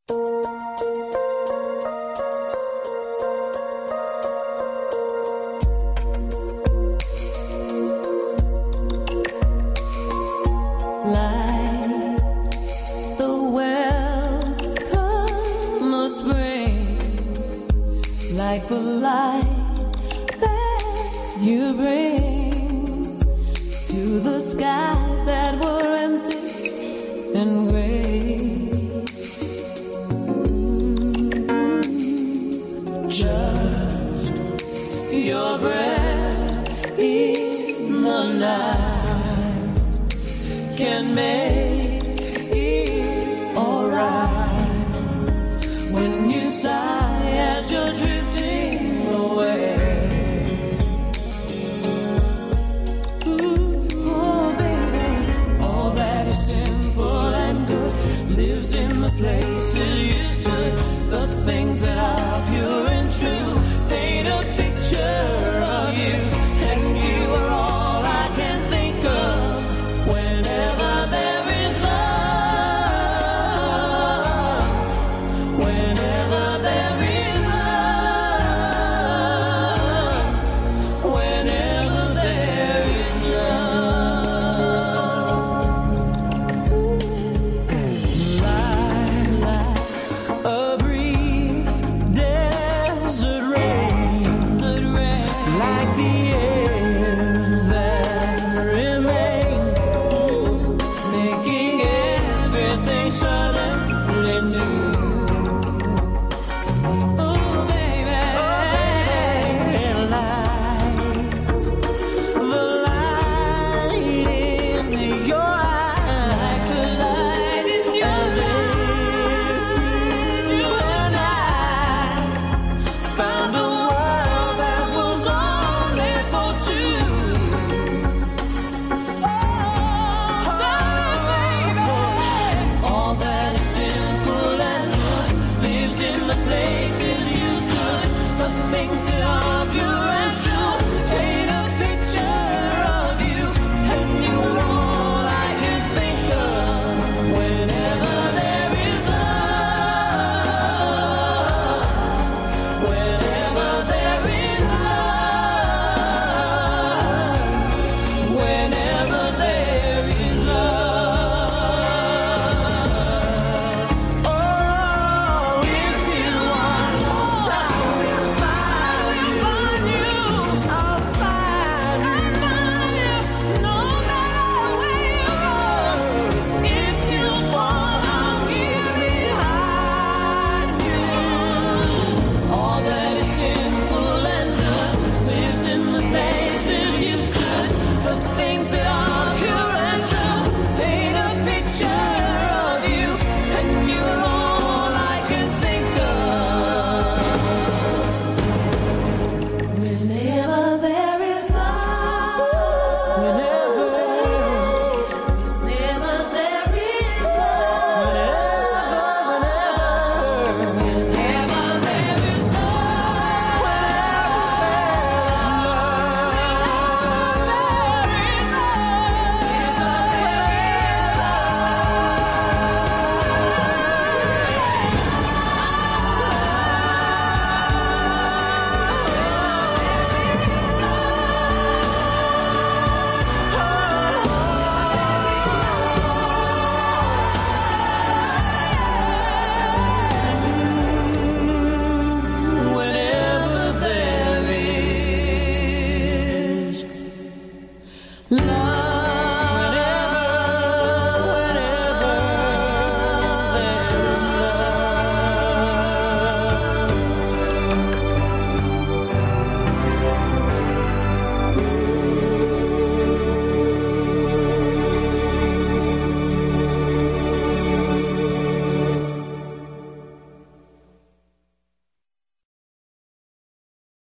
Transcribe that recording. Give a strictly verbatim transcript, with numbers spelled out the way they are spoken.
Like the light that you bring to the skies that were empty and gray. Mm-hmm. Just your breath in the night can make it alright when you sigh as you're drifting away. Ooh, oh baby, all that is simple and good lives in the places you stood. The things that are pure and true paint a picture of you, and you are all I can think of whenever there is love. Whenever there is love.